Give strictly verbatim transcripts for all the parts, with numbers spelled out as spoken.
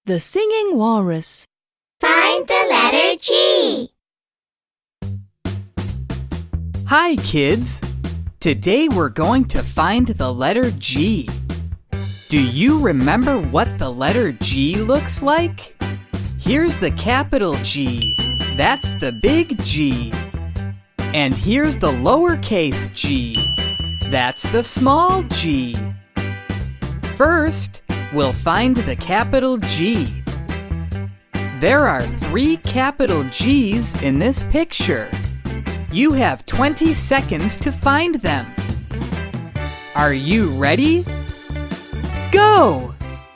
The Singing Walrus. Find the letter G. Hi, kids! Today we're going to find the letter G. Do you remember what the letter G looks like? Here's the capital G. That's the big G. And here's the lowercase g. That's the small g. First, we'll find the capital G. There are three capital G's in this picture. You have twenty seconds to find them. Are you ready? Go!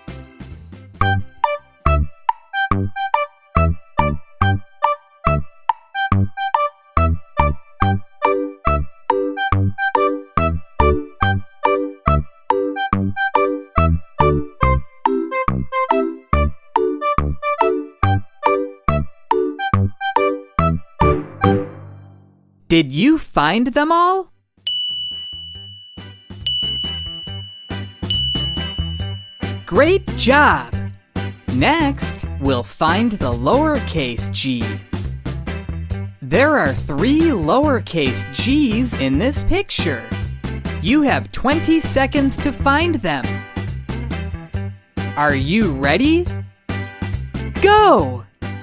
Did you find them all? Great job! Next, we'll find the lowercase g. There are three lowercase g's in this picture. You have twenty seconds to find them. Are you ready? Go!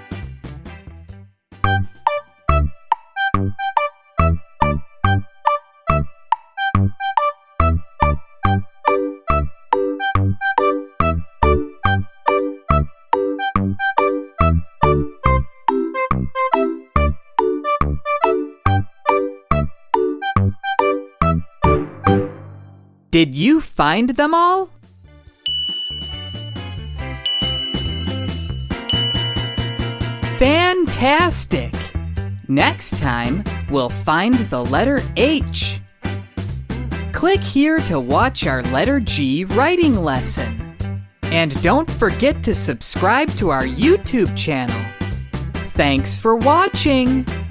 Did you find them all? Fantastic! Next time, we'll find the letter H. Click here to watch our letter G writing lesson. And don't forget to subscribe to our YouTube channel. Thanks for watching!